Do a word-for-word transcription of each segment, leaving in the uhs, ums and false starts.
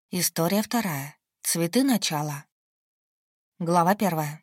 История вторая. Цветы начала. Глава первая.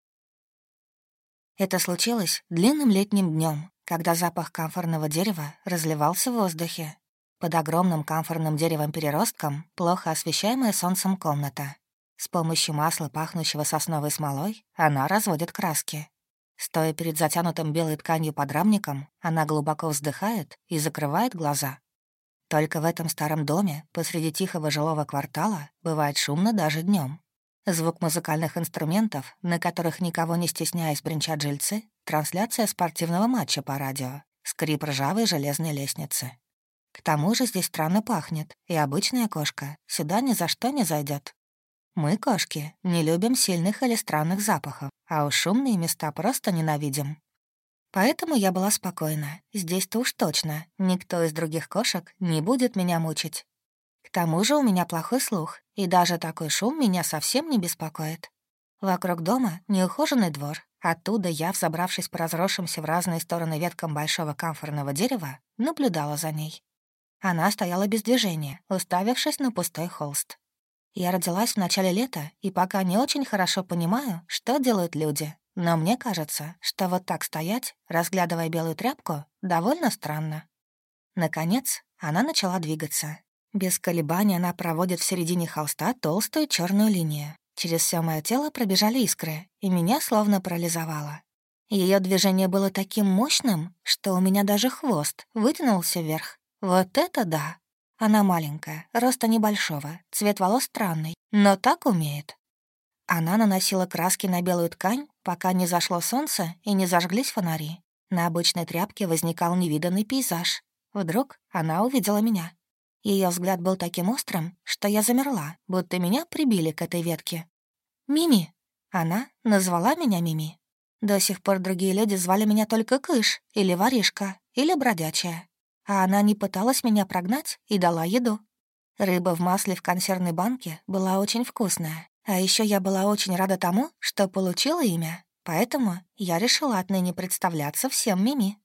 Это случилось длинным летним днем, когда запах камфорного дерева разливался в воздухе. Под огромным камфорным деревом-переростком плохо освещаемая солнцем комната. С помощью масла, пахнущего сосновой смолой, она разводит краски. Стоя перед затянутым белой тканью подрамником, она глубоко вздыхает и закрывает глаза. Только в этом старом доме, посреди тихого жилого квартала, бывает шумно даже днем. Звук музыкальных инструментов, на которых никого не стесняясь бренчат жильцы, трансляция спортивного матча по радио, скрип ржавой железной лестницы. К тому же здесь странно пахнет, и обычная кошка сюда ни за что не зайдет. Мы, кошки, не любим сильных или странных запахов, а уж шумные места просто ненавидим. Поэтому я была спокойна. Здесь-то уж точно никто из других кошек не будет меня мучить. К тому же у меня плохой слух, и даже такой шум меня совсем не беспокоит. Вокруг дома неухоженный двор. Оттуда я, взобравшись по разросшимся в разные стороны веткам большого камфорного дерева, наблюдала за ней. Она стояла без движения, уставившись на пустой холст. Я родилась в начале лета, и пока не очень хорошо понимаю, что делают люди. Но мне кажется, что вот так стоять, разглядывая белую тряпку, довольно странно. Наконец, она начала двигаться. Без колебаний она проводит в середине холста толстую черную линию. Через все мое тело пробежали искры, и меня словно парализовало. Ее движение было таким мощным, что у меня даже хвост вытянулся вверх. Вот это да! Она маленькая, роста небольшого, цвет волос странный, но так умеет. Она наносила краски на белую ткань, пока не зашло солнце и не зажглись фонари. На обычной тряпке возникал невиданный пейзаж. Вдруг она увидела меня. Ее взгляд был таким острым, что я замерла, будто меня прибили к этой ветке. «Мими!» Она назвала меня Мими. До сих пор другие люди звали меня только Кыш, или Воришка, или Бродячая. А она не пыталась меня прогнать и дала еду. Рыба в масле в консервной банке была очень вкусная. А еще я была очень рада тому, что получила имя, поэтому я решила отныне представляться всем Мими.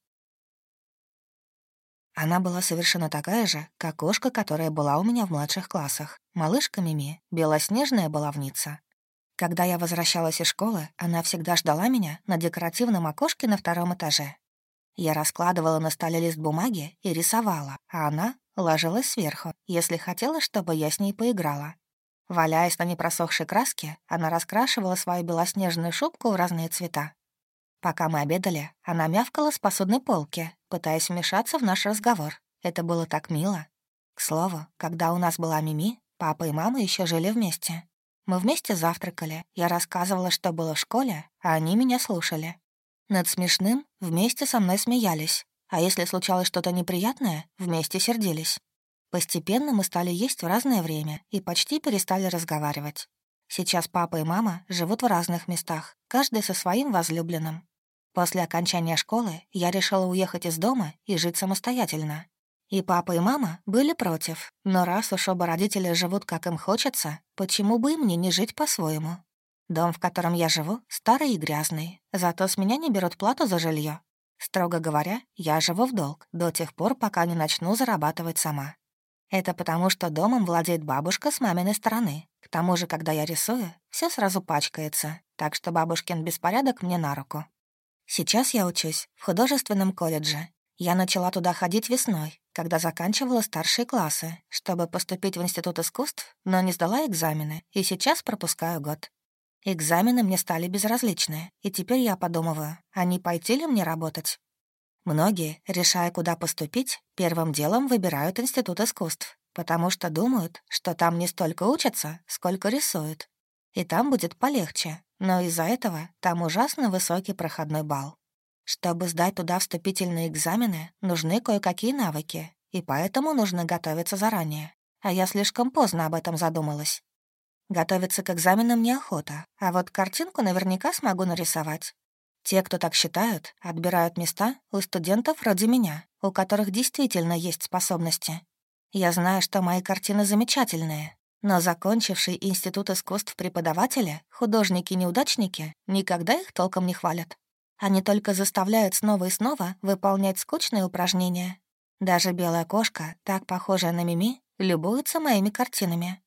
Она была совершенно такая же, как кошка, которая была у меня в младших классах. Малышка Мими, белоснежная баловница. Когда я возвращалась из школы, она всегда ждала меня на декоративном окошке на втором этаже. Я раскладывала на столе лист бумаги и рисовала, а она ложилась сверху, если хотела, чтобы я с ней поиграла. Валяясь на непросохшей краске, она раскрашивала свою белоснежную шубку в разные цвета. Пока мы обедали, она мявкала с посудной полки, пытаясь вмешаться в наш разговор. Это было так мило. К слову, когда у нас была Мими, папа и мама еще жили вместе. Мы вместе завтракали, я рассказывала, что было в школе, а они меня слушали. Над смешным вместе со мной смеялись, а если случалось что-то неприятное, вместе сердились. Постепенно мы стали есть в разное время и почти перестали разговаривать. Сейчас папа и мама живут в разных местах, каждый со своим возлюбленным. После окончания школы я решила уехать из дома и жить самостоятельно. И папа и мама были против, но раз уж оба родителя живут, как им хочется, почему бы и мне не жить по-своему? Дом, в котором я живу, старый и грязный, зато с меня не берут плату за жилье. Строго говоря, я живу в долг до тех пор, пока не начну зарабатывать сама. Это потому, что домом владеет бабушка с маминой стороны. К тому же, когда я рисую, все сразу пачкается, так что бабушкин беспорядок мне на руку. Сейчас я учусь в художественном колледже. Я начала туда ходить весной, когда заканчивала старшие классы, чтобы поступить в Институт искусств, но не сдала экзамены, и сейчас пропускаю год. Экзамены мне стали безразличны, и теперь я подумываю, а не пойти ли мне работать? Многие, решая, куда поступить, первым делом выбирают Институт искусств, потому что думают, что там не столько учатся, сколько рисуют. И там будет полегче, но из-за этого там ужасно высокий проходной балл. Чтобы сдать туда вступительные экзамены, нужны кое-какие навыки, и поэтому нужно готовиться заранее. А я слишком поздно об этом задумалась. Готовиться к экзаменам неохота, а вот картинку наверняка смогу нарисовать. Те, кто так считают, отбирают места у студентов вроде меня, у которых действительно есть способности. Я знаю, что мои картины замечательные, но закончившие Институт искусств преподаватели, художники-неудачники, никогда их толком не хвалят. Они только заставляют снова и снова выполнять скучные упражнения. Даже белая кошка, так похожая на Мими, любуется моими картинами.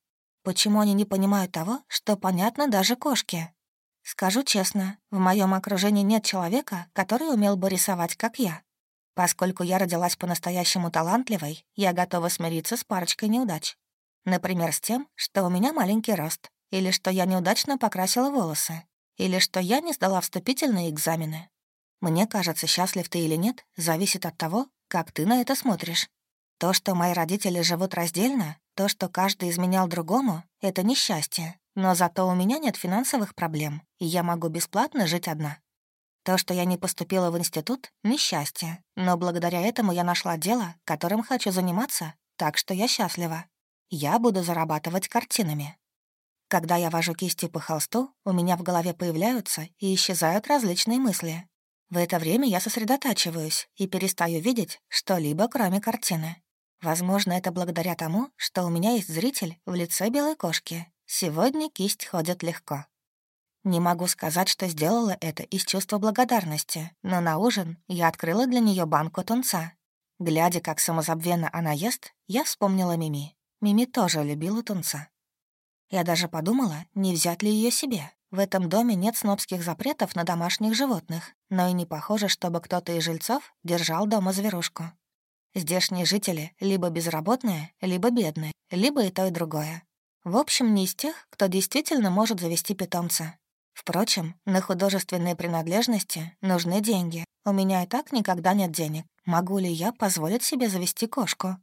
Почему они не понимают того, что понятно даже кошке? Скажу честно, в моем окружении нет человека, который умел бы рисовать, как я. Поскольку я родилась по-настоящему талантливой, я готова смириться с парочкой неудач. Например, с тем, что у меня маленький рост, или что я неудачно покрасила волосы, или что я не сдала вступительные экзамены. Мне кажется, счастлив ты или нет, зависит от того, как ты на это смотришь. То, что мои родители живут раздельно, то, что каждый изменял другому, — это несчастье. Но зато у меня нет финансовых проблем, и я могу бесплатно жить одна. То, что я не поступила в институт, — несчастье. Но благодаря этому я нашла дело, которым хочу заниматься, так что я счастлива. Я буду зарабатывать картинами. Когда я вожу кистью по холсту, у меня в голове появляются и исчезают различные мысли. В это время я сосредотачиваюсь и перестаю видеть что-либо, кроме картины. Возможно, это благодаря тому, что у меня есть зритель в лице белой кошки. Сегодня кисть ходит легко. Не могу сказать, что сделала это из чувства благодарности, но на ужин я открыла для нее банку тунца. Глядя, как самозабвенно она ест, я вспомнила Мими. Мими тоже любила тунца. Я даже подумала, не взять ли ее себе. В этом доме нет снобских запретов на домашних животных, но и не похоже, чтобы кто-то из жильцов держал дома зверушку. Здешние жители либо безработные, либо бедные, либо и то, и другое. В общем, не из тех, кто действительно может завести питомца. Впрочем, на художественные принадлежности нужны деньги. У меня и так никогда нет денег. Могу ли я позволить себе завести кошку?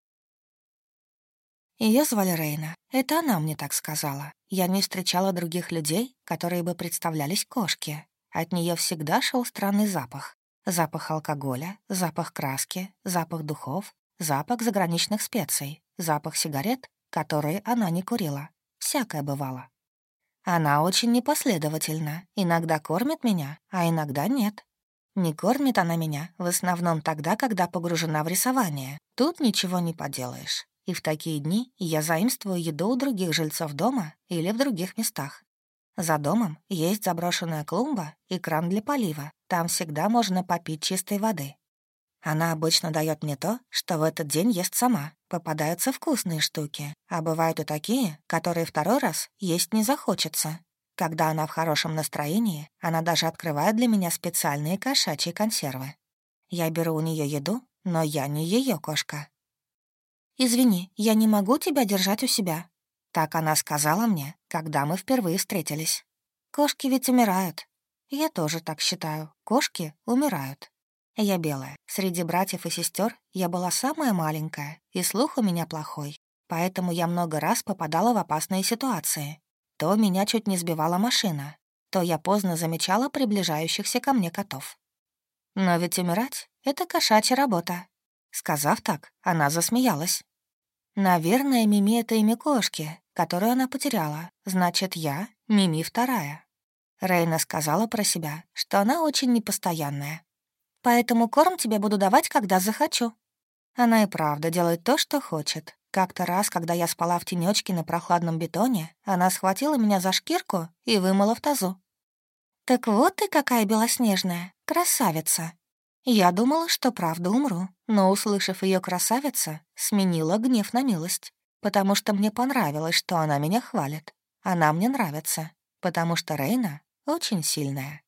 Ее звали Рейна. Это она мне так сказала. Я не встречала других людей, которые бы представлялись кошке. От нее всегда шел странный запах. Запах алкоголя, запах краски, запах духов, запах заграничных специй, запах сигарет, которые она не курила. Всякое бывало. Она очень непоследовательна. Иногда кормит меня, а иногда нет. Не кормит она меня в основном тогда, когда погружена в рисование. Тут ничего не поделаешь. И в такие дни я заимствую еду у других жильцов дома или в других местах. За домом есть заброшенная клумба и кран для полива. Там всегда можно попить чистой воды. Она обычно дает мне то, что в этот день ест сама. Попадаются вкусные штуки, а бывают и такие, которые второй раз есть не захочется. Когда она в хорошем настроении, она даже открывает для меня специальные кошачьи консервы. Я беру у нее еду, но я не ее кошка. «Извини, я не могу тебя держать у себя», — так она сказала мне, когда мы впервые встретились. «Кошки ведь умирают». Я тоже так считаю. Кошки умирают. Я белая. Среди братьев и сестер я была самая маленькая, и слух у меня плохой. Поэтому я много раз попадала в опасные ситуации. То меня чуть не сбивала машина, то я поздно замечала приближающихся ко мне котов. Но ведь умирать — это кошачья работа. Сказав так, она засмеялась. Наверное, Мими — это имя кошки, которую она потеряла. Значит, я — Мими вторая. Рейна сказала про себя, что она очень непостоянная. Поэтому корм тебе буду давать, когда захочу. Она и правда делает то, что хочет. Как-то раз, когда я спала в тенечке на прохладном бетоне, она схватила меня за шкирку и вымыла в тазу. «Так вот ты какая белоснежная, красавица!» Я думала, что правда умру, но, услышав ее красавица, сменила гнев на милость, потому что мне понравилось, что она меня хвалит. Она мне нравится, потому что Рейна очень сильная.